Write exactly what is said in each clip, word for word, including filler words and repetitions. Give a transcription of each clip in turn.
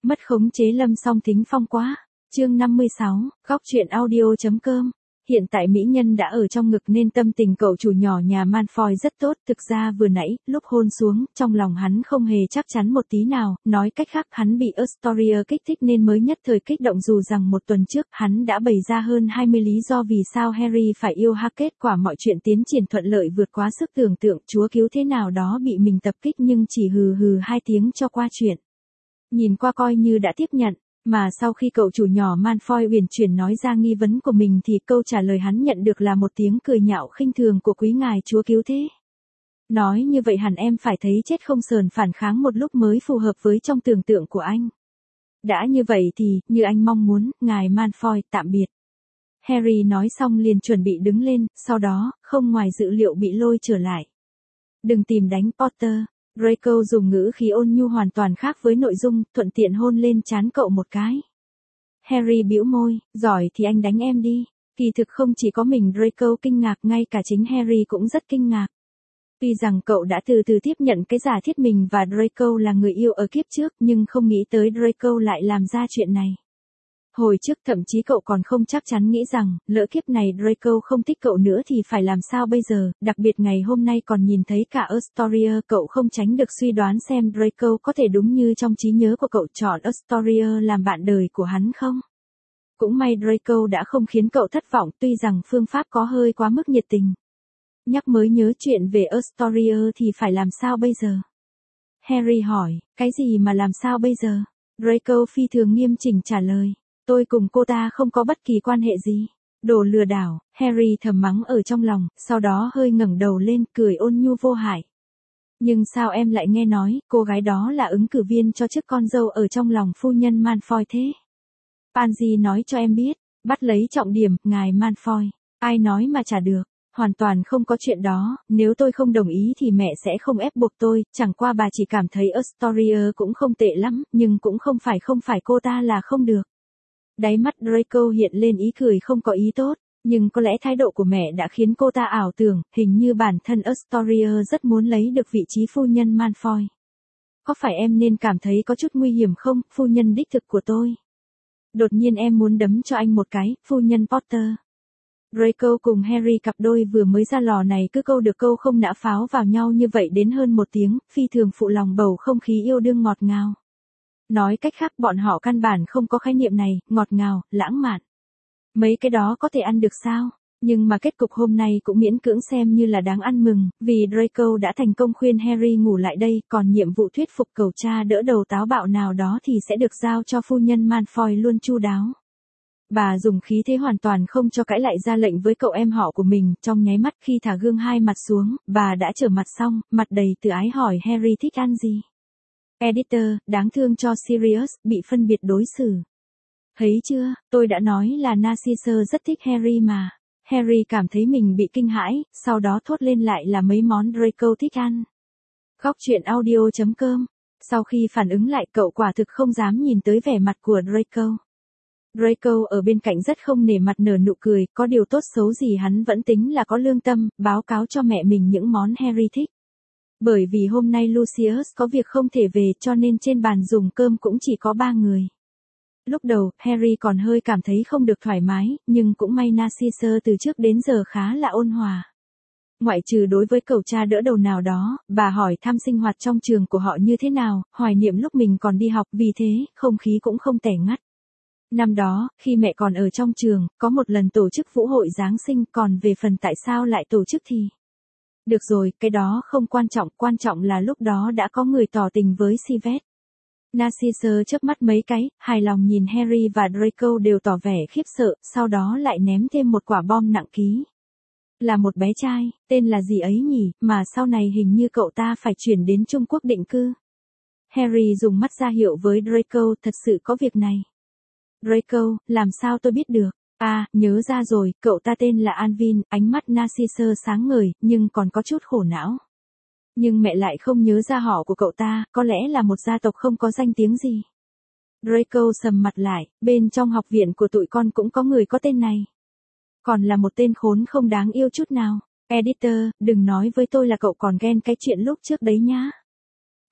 Mất khống chế Lâm Song Thính Phong quá. Chương năm mươi sáu, góc truyện audio.com. Hiện tại mỹ nhân đã ở trong ngực nên tâm tình cậu chủ nhỏ nhà Malfoy rất tốt, thực ra vừa nãy, lúc hôn xuống, trong lòng hắn không hề chắc chắn một tí nào, nói cách khác hắn bị Astoria kích thích nên mới nhất thời kích động dù rằng một tuần trước hắn đã bày ra hơn hai mươi lý do vì sao Harry phải yêu Hagrid, kết quả mọi chuyện tiến triển thuận lợi vượt quá sức tưởng tượng, chúa cứu thế nào đó bị mình tập kích nhưng chỉ hừ hừ hai tiếng cho qua chuyện. Nhìn qua coi như đã tiếp nhận. Mà sau khi cậu chủ nhỏ Malfoy uyển chuyển nói ra nghi vấn của mình thì câu trả lời hắn nhận được là một tiếng cười nhạo khinh thường của quý ngài chúa cứu thế. Nói như vậy hẳn em phải thấy chết không sờn phản kháng một lúc mới phù hợp với trong tưởng tượng của anh. Đã như vậy thì, như anh mong muốn, ngài Malfoy, tạm biệt. Harry nói xong liền chuẩn bị đứng lên, sau đó, không ngoài dự liệu bị lôi trở lại. Đừng tìm đánh Potter. Draco dùng ngữ khí ôn nhu hoàn toàn khác với nội dung, thuận tiện hôn lên trán cậu một cái. Harry bĩu môi, giỏi thì anh đánh em đi. Kỳ thực không chỉ có mình Draco kinh ngạc, ngay cả chính Harry cũng rất kinh ngạc. Tuy rằng cậu đã từ từ tiếp nhận cái giả thiết mình và Draco là người yêu ở kiếp trước nhưng không nghĩ tới Draco lại làm ra chuyện này. Hồi trước thậm chí cậu còn không chắc chắn nghĩ rằng, lỡ kiếp này Draco không thích cậu nữa thì phải làm sao bây giờ, đặc biệt ngày hôm nay còn nhìn thấy cả Astoria, cậu không tránh được suy đoán xem Draco có thể đúng như trong trí nhớ của cậu chọn Astoria làm bạn đời của hắn không. Cũng may Draco đã không khiến cậu thất vọng, tuy rằng phương pháp có hơi quá mức nhiệt tình. Nhắc mới nhớ chuyện về Astoria thì phải làm sao bây giờ? Harry hỏi, cái gì mà làm sao bây giờ? Draco phi thường nghiêm chỉnh trả lời. Tôi cùng cô ta không có bất kỳ quan hệ gì. Đồ lừa đảo, Harry thầm mắng ở trong lòng, sau đó hơi ngẩng đầu lên cười ôn nhu vô hại. Nhưng sao em lại nghe nói, cô gái đó là ứng cử viên cho chức con dâu ở trong lòng phu nhân Malfoy thế? Pansy nói cho em biết, bắt lấy trọng điểm, ngài Malfoy. Ai nói mà trả được, hoàn toàn không có chuyện đó, nếu tôi không đồng ý thì mẹ sẽ không ép buộc tôi, chẳng qua bà chỉ cảm thấy Astoria cũng không tệ lắm, nhưng cũng không phải không phải cô ta là không được. Đáy mắt Draco hiện lên ý cười không có ý tốt, nhưng có lẽ thái độ của mẹ đã khiến cô ta ảo tưởng, hình như bản thân Astoria rất muốn lấy được vị trí phu nhân Malfoy. Có phải em nên cảm thấy có chút nguy hiểm không, phu nhân đích thực của tôi? Đột nhiên em muốn đấm cho anh một cái, phu nhân Potter. Draco cùng Harry cặp đôi vừa mới ra lò này cứ câu được câu không nã pháo vào nhau như vậy đến hơn một tiếng, phi thường phụ lòng bầu không khí yêu đương ngọt ngào. Nói cách khác bọn họ căn bản không có khái niệm này, ngọt ngào, lãng mạn. Mấy cái đó có thể ăn được sao? Nhưng mà kết cục hôm nay cũng miễn cưỡng xem như là đáng ăn mừng, vì Draco đã thành công khuyên Harry ngủ lại đây, còn nhiệm vụ thuyết phục cậu cha đỡ đầu táo bạo nào đó thì sẽ được giao cho phu nhân Malfoy luôn chu đáo. Bà dùng khí thế hoàn toàn không cho cãi lại ra lệnh với cậu em họ của mình, trong nháy mắt khi thả gương hai mặt xuống, bà đã trở mặt xong, mặt đầy từ ái hỏi Harry thích ăn gì. Editor, đáng thương cho Sirius, bị phân biệt đối xử. Thấy chưa, tôi đã nói là Narcissa rất thích Harry mà. Harry cảm thấy mình bị kinh hãi, sau đó thốt lên lại là mấy món Draco thích ăn. Góc truyện audio.com. Sau khi phản ứng lại cậu quả thực không dám nhìn tới vẻ mặt của Draco. Draco ở bên cạnh rất không nể mặt nở nụ cười, có điều tốt xấu gì hắn vẫn tính là có lương tâm, báo cáo cho mẹ mình những món Harry thích. Bởi vì hôm nay Lucius có việc không thể về cho nên trên bàn dùng cơm cũng chỉ có ba người. Lúc đầu, Harry còn hơi cảm thấy không được thoải mái, nhưng cũng may Narcissa từ trước đến giờ khá là ôn hòa. Ngoại trừ đối với cậu cha đỡ đầu nào đó, bà hỏi thăm sinh hoạt trong trường của họ như thế nào, hoài niệm lúc mình còn đi học, vì thế, không khí cũng không tẻ ngắt. Năm đó, khi mẹ còn ở trong trường, có một lần tổ chức vũ hội Giáng sinh, còn về phần tại sao lại tổ chức thì... Được rồi, cái đó không quan trọng, quan trọng là lúc đó đã có người tỏ tình với Sivet. Narcissa chớp mắt mấy cái, hài lòng nhìn Harry và Draco đều tỏ vẻ khiếp sợ, sau đó lại ném thêm một quả bom nặng ký. Là một bé trai, tên là gì ấy nhỉ, mà sau này hình như cậu ta phải chuyển đến Trung Quốc định cư. Harry dùng mắt ra hiệu với Draco, thật sự có việc này. Draco, làm sao tôi biết được? À, nhớ ra rồi, cậu ta tên là Alvin, ánh mắt Narcissa sáng ngời, nhưng còn có chút khổ não. Nhưng mẹ lại không nhớ ra họ của cậu ta, có lẽ là một gia tộc không có danh tiếng gì. Draco sầm mặt lại, bên trong học viện của tụi con cũng có người có tên này. Còn là một tên khốn không đáng yêu chút nào. Editor, đừng nói với tôi là cậu còn ghen cái chuyện lúc trước đấy nhá.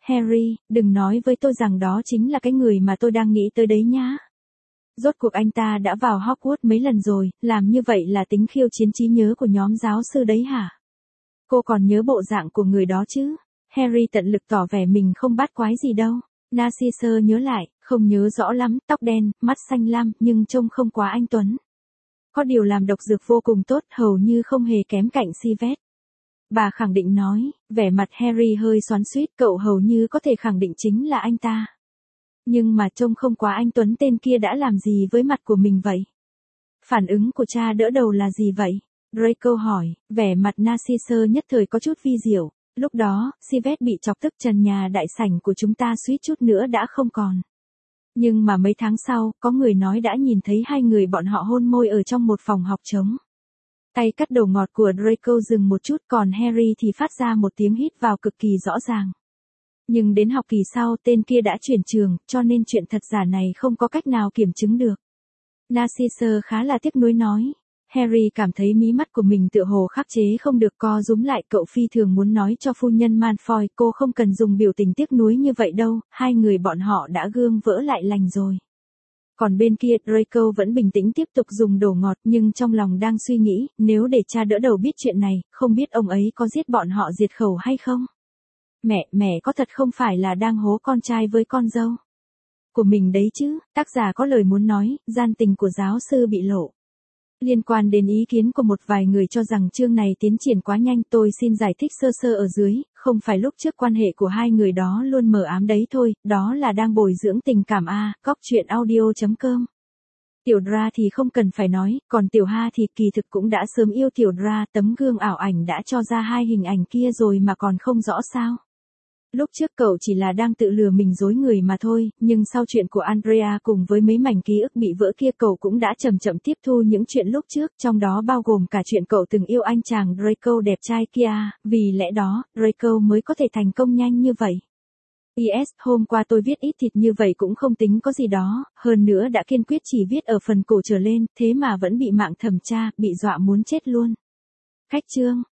Harry, đừng nói với tôi rằng đó chính là cái người mà tôi đang nghĩ tới đấy nhá. Rốt cuộc anh ta đã vào Hogwarts mấy lần rồi, làm như vậy là tính khiêu chiến trí nhớ của nhóm giáo sư đấy hả? Cô còn nhớ bộ dạng của người đó chứ? Harry tận lực tỏ vẻ mình không bát quái gì đâu. Narcissa nhớ lại, không nhớ rõ lắm, tóc đen, mắt xanh lam, nhưng trông không quá anh tuấn. Có điều làm độc dược vô cùng tốt, hầu như không hề kém cạnh Sivet. Bà khẳng định nói, vẻ mặt Harry hơi xoắn xuýt, cậu hầu như có thể khẳng định chính là anh ta. Nhưng mà trông không quá anh tuấn, tên kia đã làm gì với mặt của mình vậy? Phản ứng của cha đỡ đầu là gì vậy? Draco hỏi, vẻ mặt Narcissa nhất thời có chút vi diệu. Lúc đó, Sivet bị chọc tức, trần nhà đại sảnh của chúng ta suýt chút nữa đã không còn. Nhưng mà mấy tháng sau, có người nói đã nhìn thấy hai người bọn họ hôn môi ở trong một phòng học trống. Tay cắt đầu ngọt của Draco dừng một chút, còn Harry thì phát ra một tiếng hít vào cực kỳ rõ ràng. Nhưng đến học kỳ sau tên kia đã chuyển trường, cho nên chuyện thật giả này không có cách nào kiểm chứng được. Narcissa khá là tiếc nuối nói. Harry cảm thấy mí mắt của mình tựa hồ khắc chế không được, co rúm lại, cậu phi thường muốn nói cho phu nhân Malfoy cô không cần dùng biểu tình tiếc nuối như vậy đâu, hai người bọn họ đã gương vỡ lại lành rồi. Còn bên kia Draco vẫn bình tĩnh tiếp tục dùng đồ ngọt, nhưng trong lòng đang suy nghĩ, nếu để cha đỡ đầu biết chuyện này, không biết ông ấy có giết bọn họ diệt khẩu hay không? Mẹ, mẹ có thật không phải là đang hố con trai với con dâu của mình đấy chứ? Tác giả có lời muốn nói, gian tình của giáo sư bị lộ. Liên quan đến ý kiến của một vài người cho rằng chương này tiến triển quá nhanh, tôi xin giải thích sơ sơ ở dưới, không phải lúc trước quan hệ của hai người đó luôn mờ ám đấy thôi, đó là đang bồi dưỡng tình cảm a, cóc truyện audio chấm com. Tiểu Dra thì không cần phải nói, còn Tiểu Ha thì kỳ thực cũng đã sớm yêu Tiểu Dra, tấm gương ảo ảnh đã cho ra hai hình ảnh kia rồi mà còn không rõ sao. Lúc trước cậu chỉ là đang tự lừa mình dối người mà thôi, nhưng sau chuyện của Andrea cùng với mấy mảnh ký ức bị vỡ kia cậu cũng đã chậm chậm tiếp thu những chuyện lúc trước, trong đó bao gồm cả chuyện cậu từng yêu anh chàng Draco đẹp trai kia, vì lẽ đó, Draco mới có thể thành công nhanh như vậy. pê ét, hôm qua tôi viết ít thịt như vậy cũng không tính có gì đó, hơn nữa đã kiên quyết chỉ viết ở phần cổ trở lên, thế mà vẫn bị mạng thẩm tra, bị dọa muốn chết luôn. Khách chương